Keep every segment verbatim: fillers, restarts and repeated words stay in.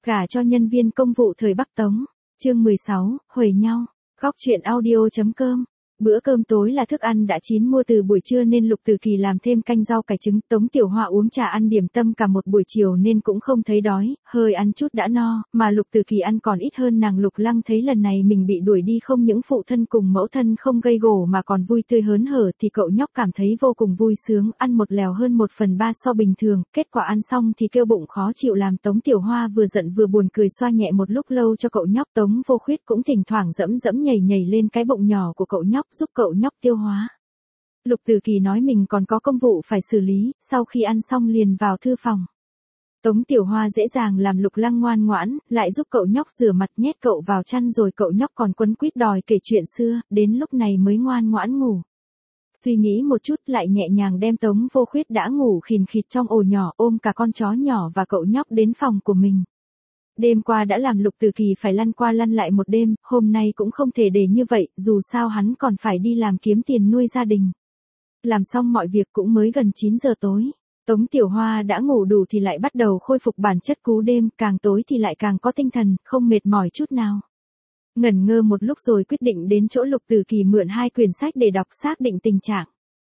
Gả cho nhân viên công vụ thời Bắc Tống. Chương mười sáu, Huề nhau. Góc truyện audio.com. Bữa cơm tối là thức ăn đã chín mua từ buổi trưa nên Lục Từ Kỳ làm thêm canh rau cải trứng. Tống Tiểu Hoa uống trà ăn điểm tâm cả một buổi chiều nên cũng không thấy đói, hơi ăn chút đã no, mà Lục Từ Kỳ ăn còn ít hơn nàng. Lục Lăng thấy lần này mình bị đuổi đi không những phụ thân cùng mẫu thân không gây gổ mà còn vui tươi hớn hở thì cậu nhóc cảm thấy vô cùng vui sướng, ăn một lèo hơn một phần ba so bình thường, kết quả ăn xong thì kêu bụng khó chịu làm Tống Tiểu Hoa vừa giận vừa buồn cười xoa nhẹ một lúc lâu cho cậu nhóc. Tống Vô Khuyết cũng thỉnh thoảng dẫm dẫm nhảy nhảy lên cái bụng nhỏ của cậu nhóc giúp cậu nhóc tiêu hóa. Lục Từ Kỳ nói mình còn có công vụ phải xử lý, sau khi ăn xong liền vào thư phòng. Tống Tiểu Hoa dễ dàng làm Lục Lăng ngoan ngoãn, lại giúp cậu nhóc rửa mặt nhét cậu vào chăn rồi cậu nhóc còn quấn quýt đòi kể chuyện xưa, đến lúc này mới ngoan ngoãn ngủ. Suy nghĩ một chút lại nhẹ nhàng đem Tống Vô Khuyết đã ngủ khìn khịt trong ổ nhỏ ôm cả con chó nhỏ và cậu nhóc đến phòng của mình. Đêm qua đã làm Lục Từ Kỳ phải lăn qua lăn lại một đêm, hôm nay cũng không thể để như vậy, dù sao hắn còn phải đi làm kiếm tiền nuôi gia đình. Làm xong mọi việc cũng mới gần chín giờ tối. Tống Tiểu Hoa đã ngủ đủ thì lại bắt đầu khôi phục bản chất cú đêm, càng tối thì lại càng có tinh thần, không mệt mỏi chút nào. Ngẩn ngơ một lúc rồi quyết định đến chỗ Lục Từ Kỳ mượn hai quyển sách để đọc xác định tình trạng.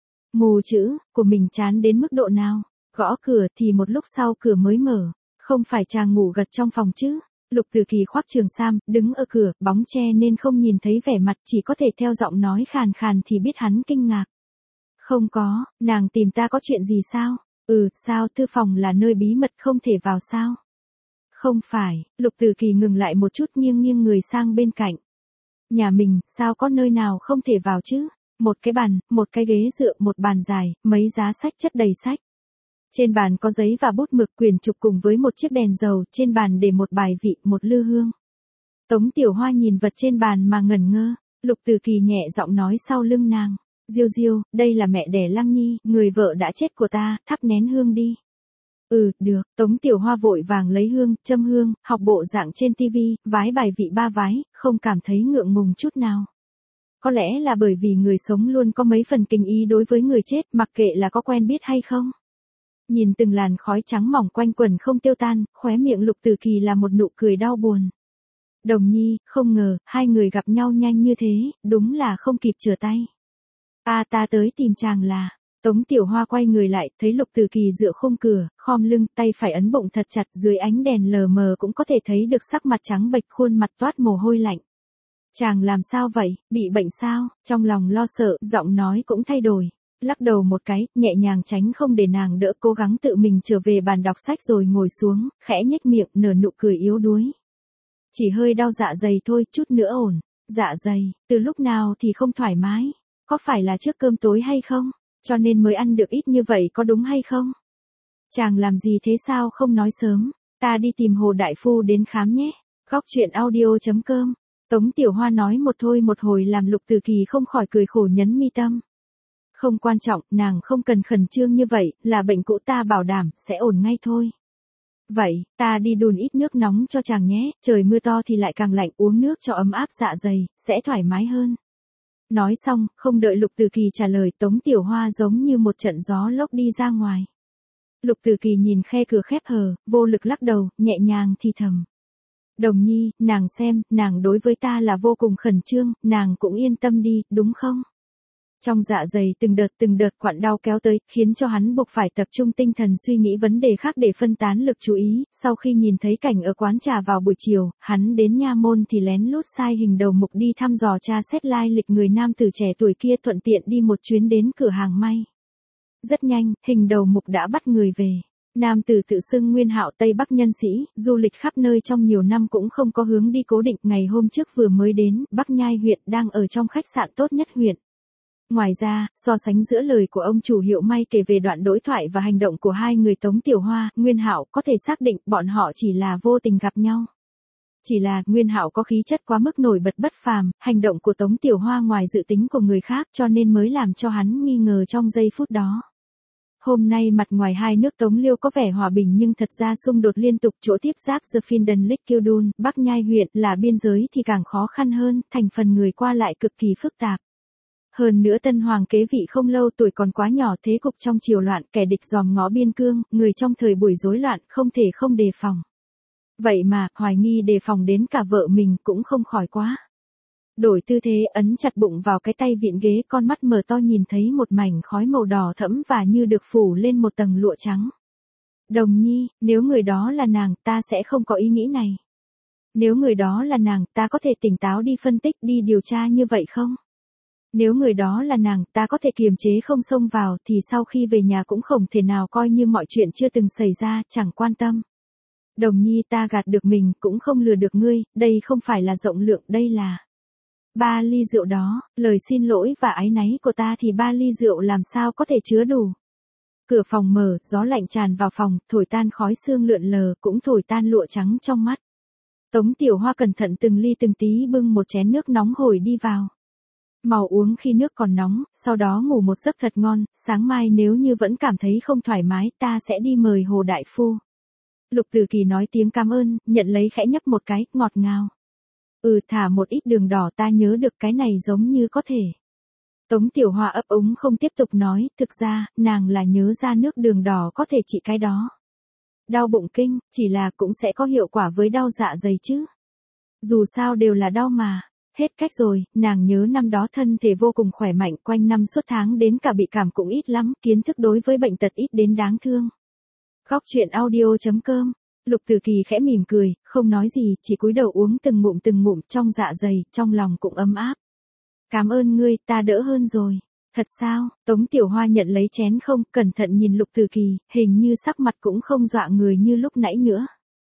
Mù chữ, của mình chán đến mức độ nào. Gõ cửa thì một lúc sau cửa mới mở. Không phải chàng ngủ gật trong phòng chứ? Lục Từ Kỳ khoác trường sam, đứng ở cửa, bóng che nên không nhìn thấy vẻ mặt, chỉ có thể theo giọng nói khàn khàn thì biết hắn kinh ngạc. Không có, nàng tìm ta có chuyện gì sao? Ừ, sao, thư phòng là nơi bí mật không thể vào sao? Không phải, Lục Từ Kỳ ngừng lại một chút nghiêng nghiêng người sang bên cạnh. Nhà mình, sao có nơi nào không thể vào chứ? Một cái bàn, một cái ghế dựa, một bàn dài, mấy giá sách chất đầy sách. Trên bàn có giấy và bút mực, quyển trục cùng với một chiếc đèn dầu, trên bàn để một bài vị, một lư hương. Tống Tiểu Hoa nhìn vật trên bàn mà ngẩn ngơ, Lục Từ Kỳ nhẹ giọng nói sau lưng nàng, Diêu Diêu, đây là mẹ đẻ Lăng Nhi, người vợ đã chết của ta, thắp nén hương đi. Ừ, được, Tống Tiểu Hoa vội vàng lấy hương, châm hương, học bộ dạng trên tivi, vái bài vị ba vái, không cảm thấy ngượng ngùng chút nào. Có lẽ là bởi vì người sống luôn có mấy phần kinh ý đối với người chết, mặc kệ là có quen biết hay không. Nhìn từng làn khói trắng mỏng quanh quần không tiêu tan, khóe miệng Lục Từ Kỳ là một nụ cười đau buồn. Đồng Nhi, không ngờ, hai người gặp nhau nhanh như thế, đúng là không kịp trở tay. A ta tới tìm chàng là, Tống Tiểu Hoa quay người lại, thấy Lục Từ Kỳ dựa khung cửa, khom lưng, tay phải ấn bụng thật chặt, dưới ánh đèn lờ mờ cũng có thể thấy được sắc mặt trắng bệch, khuôn mặt toát mồ hôi lạnh. Chàng làm sao vậy, bị bệnh sao? Trong lòng lo sợ, giọng nói cũng thay đổi. Lắc đầu một cái, nhẹ nhàng tránh không để nàng đỡ, cố gắng tự mình trở về bàn đọc sách rồi ngồi xuống, khẽ nhếch miệng, nở nụ cười yếu đuối. Chỉ hơi đau dạ dày thôi, chút nữa ổn. Dạ dày, từ lúc nào thì không thoải mái? Có phải là trước cơm tối hay không? Cho nên mới ăn được ít như vậy có đúng hay không? Chàng làm gì thế sao không nói sớm? Ta đi tìm Hồ Đại Phu đến khám nhé. Góc truyện audio.com. Tống Tiểu Hoa nói một thôi một hồi làm Lục Từ Kỳ không khỏi cười khổ nhấn mi tâm. Không quan trọng, nàng không cần khẩn trương như vậy, là bệnh cũ ta bảo đảm, sẽ ổn ngay thôi. Vậy, ta đi đun ít nước nóng cho chàng nhé, trời mưa to thì lại càng lạnh, uống nước cho ấm áp dạ dày, sẽ thoải mái hơn. Nói xong, không đợi Lục Từ Kỳ trả lời, Tống Tiểu Hoa giống như một trận gió lốc đi ra ngoài. Lục Từ Kỳ nhìn khe cửa khép hờ, vô lực lắc đầu, nhẹ nhàng thì thầm. Đồng Nhi, nàng xem, nàng đối với ta là vô cùng khẩn trương, nàng cũng yên tâm đi, đúng không? Trong dạ dày từng đợt từng đợt quặn đau kéo tới, khiến cho hắn buộc phải tập trung tinh thần suy nghĩ vấn đề khác để phân tán lực chú ý. Sau khi nhìn thấy cảnh ở quán trà vào buổi chiều, hắn đến nha môn thì lén lút sai hình đầu mục đi thăm dò tra xét lai lịch người nam tử trẻ tuổi kia, thuận tiện đi một chuyến đến cửa hàng may. Rất nhanh, hình đầu mục đã bắt người về. Nam tử tự xưng Nguyên Hạo, Tây Bắc nhân sĩ, du lịch khắp nơi trong nhiều năm cũng không có hướng đi cố định, ngày hôm trước vừa mới đến Bắc Nhai huyện, đang ở trong khách sạn tốt nhất huyện. Ngoài ra, so sánh giữa lời của ông chủ hiệu may kể về đoạn đối thoại và hành động của hai người Tống Tiểu Hoa, Nguyên Hạo có thể xác định bọn họ chỉ là vô tình gặp nhau. Chỉ là Nguyên Hạo có khí chất quá mức nổi bật bất phàm, hành động của Tống Tiểu Hoa ngoài dự tính của người khác cho nên mới làm cho hắn nghi ngờ trong giây phút đó. Hôm nay mặt ngoài hai nước Tống Liêu có vẻ hòa bình nhưng thật ra xung đột liên tục, chỗ tiếp giáp Finden Lake Kyodun, Bắc Nhai huyện là biên giới thì càng khó khăn hơn, thành phần người qua lại cực kỳ phức tạp. Hơn nữa tân hoàng kế vị không lâu, tuổi còn quá nhỏ, thế cục trong triều loạn, kẻ địch dòm ngó biên cương, người trong thời buổi rối loạn không thể không đề phòng. Vậy mà, hoài nghi đề phòng đến cả vợ mình cũng không khỏi quá. Đổi tư thế ấn chặt bụng vào cái tay vịn ghế, con mắt mở to nhìn thấy một mảnh khói màu đỏ thẫm và như được phủ lên một tầng lụa trắng. Đồng Nhi, nếu người đó là nàng, ta sẽ không có ý nghĩ này. Nếu người đó là nàng, ta có thể tỉnh táo đi phân tích, đi điều tra như vậy không? Nếu người đó là nàng, ta có thể kiềm chế không xông vào, thì sau khi về nhà cũng không thể nào coi như mọi chuyện chưa từng xảy ra, chẳng quan tâm. Đồng Nhi, ta gạt được mình, cũng không lừa được ngươi, đây không phải là rộng lượng, đây là... Ba ly rượu đó, lời xin lỗi và áy náy của ta thì ba ly rượu làm sao có thể chứa đủ. Cửa phòng mở, gió lạnh tràn vào phòng, thổi tan khói sương lượn lờ, cũng thổi tan lụa trắng trong mắt. Tống Tiểu Hoa cẩn thận từng ly từng tí bưng một chén nước nóng hổi đi vào. Mau uống khi nước còn nóng, sau đó ngủ một giấc thật ngon, sáng mai nếu như vẫn cảm thấy không thoải mái ta sẽ đi mời Hồ Đại Phu. Lục Tử Kỳ nói tiếng cảm ơn, nhận lấy khẽ nhấp một cái, ngọt ngào. Ừ, thả một ít đường đỏ, ta nhớ được cái này giống như có thể. Tống Tiểu Hoa ấp úng không tiếp tục nói, thực ra, nàng là nhớ ra nước đường đỏ có thể trị cái đó. Đau bụng kinh, chỉ là cũng sẽ có hiệu quả với đau dạ dày chứ. Dù sao đều là đau mà. Hết cách rồi, nàng nhớ năm đó thân thể vô cùng khỏe mạnh, quanh năm suốt tháng đến cả bị cảm cũng ít lắm, kiến thức đối với bệnh tật ít đến đáng thương. Góc truyện audio chấm com. Lục Tử Kỳ khẽ mỉm cười, không nói gì, chỉ cúi đầu uống từng ngụm từng ngụm, trong dạ dày, trong lòng cũng ấm áp. Cảm ơn ngươi, ta đỡ hơn rồi. Thật sao? Tống Tiểu Hoa nhận lấy chén không, cẩn thận nhìn Lục Tử Kỳ, hình như sắc mặt cũng không dọa người như lúc nãy nữa.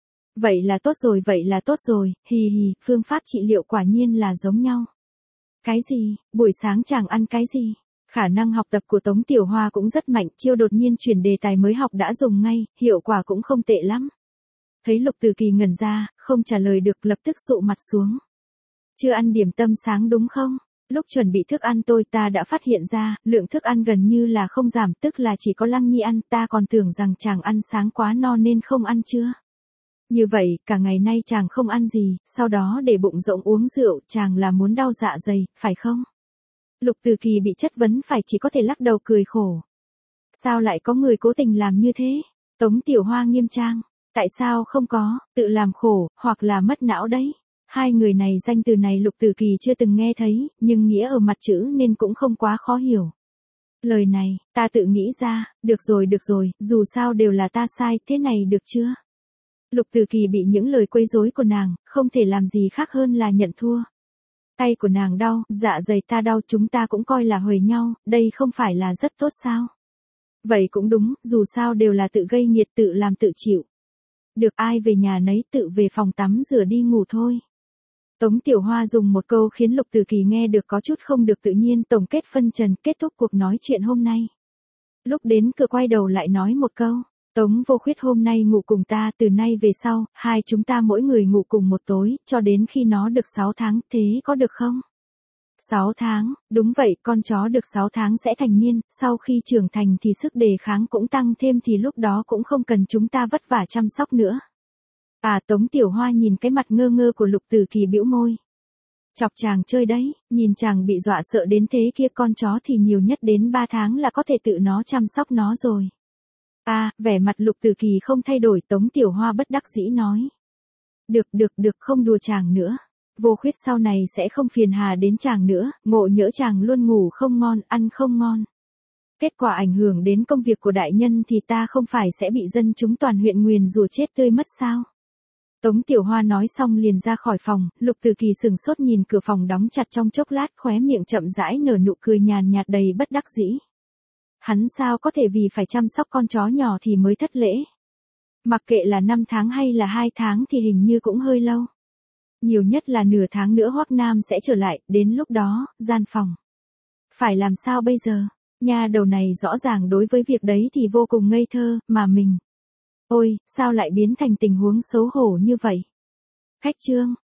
Vậy là tốt rồi, vậy là tốt rồi, hì hì, phương pháp trị liệu quả nhiên là giống nhau. Cái gì? Buổi sáng chàng ăn cái gì? Khả năng học tập của Tống Tiểu Hoa cũng rất mạnh, chiêu đột nhiên chuyển đề tài mới học đã dùng ngay, hiệu quả cũng không tệ lắm. Thấy Lục Tử Kỳ ngẩn ra, không trả lời được, lập tức sụ mặt xuống. Chưa ăn điểm tâm sáng đúng không? Lúc chuẩn bị thức ăn tôi ta đã phát hiện ra, lượng thức ăn gần như là không giảm, tức là chỉ có Lăng Nhi ăn, ta còn tưởng rằng chàng ăn sáng quá no nên không ăn chưa. Như vậy, cả ngày nay chàng không ăn gì, sau đó để bụng rỗng uống rượu, chàng là muốn đau dạ dày, phải không? Lục Tử Kỳ bị chất vấn phải chỉ có thể lắc đầu cười khổ. Sao lại có người cố tình làm như thế? Tống Tiểu Hoa nghiêm trang. Tại sao không có, tự làm khổ, hoặc là mất não đấy? Hai người này danh từ này Lục Tử Kỳ chưa từng nghe thấy, nhưng nghĩa ở mặt chữ nên cũng không quá khó hiểu. Lời này, ta tự nghĩ ra, được rồi được rồi, dù sao đều là ta sai, thế này được chưa? Lục Tử Kỳ bị những lời quấy rối của nàng, không thể làm gì khác hơn là nhận thua. Tay của nàng đau, dạ dày ta đau, chúng ta cũng coi là huề nhau, đây không phải là rất tốt sao? Vậy cũng đúng, dù sao đều là tự gây nghiệt, tự làm tự chịu. Được, ai về nhà nấy, tự về phòng tắm rửa đi ngủ thôi. Tống Tiểu Hoa dùng một câu khiến Lục Tử Kỳ nghe được có chút không được tự nhiên, tổng kết phân trần, kết thúc cuộc nói chuyện hôm nay. Lúc đến cửa quay đầu lại nói một câu, Tống Vô Khuyết hôm nay ngủ cùng ta, từ nay về sau, hai chúng ta mỗi người ngủ cùng một tối, cho đến khi nó được sáu tháng, thế có được không? sáu tháng, đúng vậy, con chó được sáu tháng sẽ thành niên, sau khi trưởng thành thì sức đề kháng cũng tăng thêm thì lúc đó cũng không cần chúng ta vất vả chăm sóc nữa. À, Tống Tiểu Hoa nhìn cái mặt ngơ ngơ của Lục Tử Kỳ bĩu môi. Chọc chàng chơi đấy, nhìn chàng bị dọa sợ đến thế kia, con chó thì nhiều nhất đến ba tháng là có thể tự nó chăm sóc nó rồi. À, vẻ mặt Lục Tử Kỳ không thay đổi, Tống Tiểu Hoa bất đắc dĩ nói. Được được được, không đùa chàng nữa. Vô Khuyết sau này sẽ không phiền hà đến chàng nữa, ngộ nhỡ chàng luôn ngủ không ngon, ăn không ngon. Kết quả ảnh hưởng đến công việc của đại nhân thì ta không phải sẽ bị dân chúng toàn huyện nguyền rủa chết tươi mất sao? Tống Tiểu Hoa nói xong liền ra khỏi phòng, Lục Tử Kỳ sừng sốt nhìn cửa phòng đóng chặt trong chốc lát, khóe miệng chậm rãi nở nụ cười nhàn nhạt đầy bất đắc dĩ. Hắn sao có thể vì phải chăm sóc con chó nhỏ thì mới thất lễ? Mặc kệ là năm tháng hay là hai tháng thì hình như cũng hơi lâu. Nhiều nhất là nửa tháng nữa Hoắc Nam sẽ trở lại, đến lúc đó, gian phòng. Phải làm sao bây giờ? Nha đầu này rõ ràng đối với việc đấy thì vô cùng ngây thơ, mà mình. Ôi, sao lại biến thành tình huống xấu hổ như vậy? Khách trương,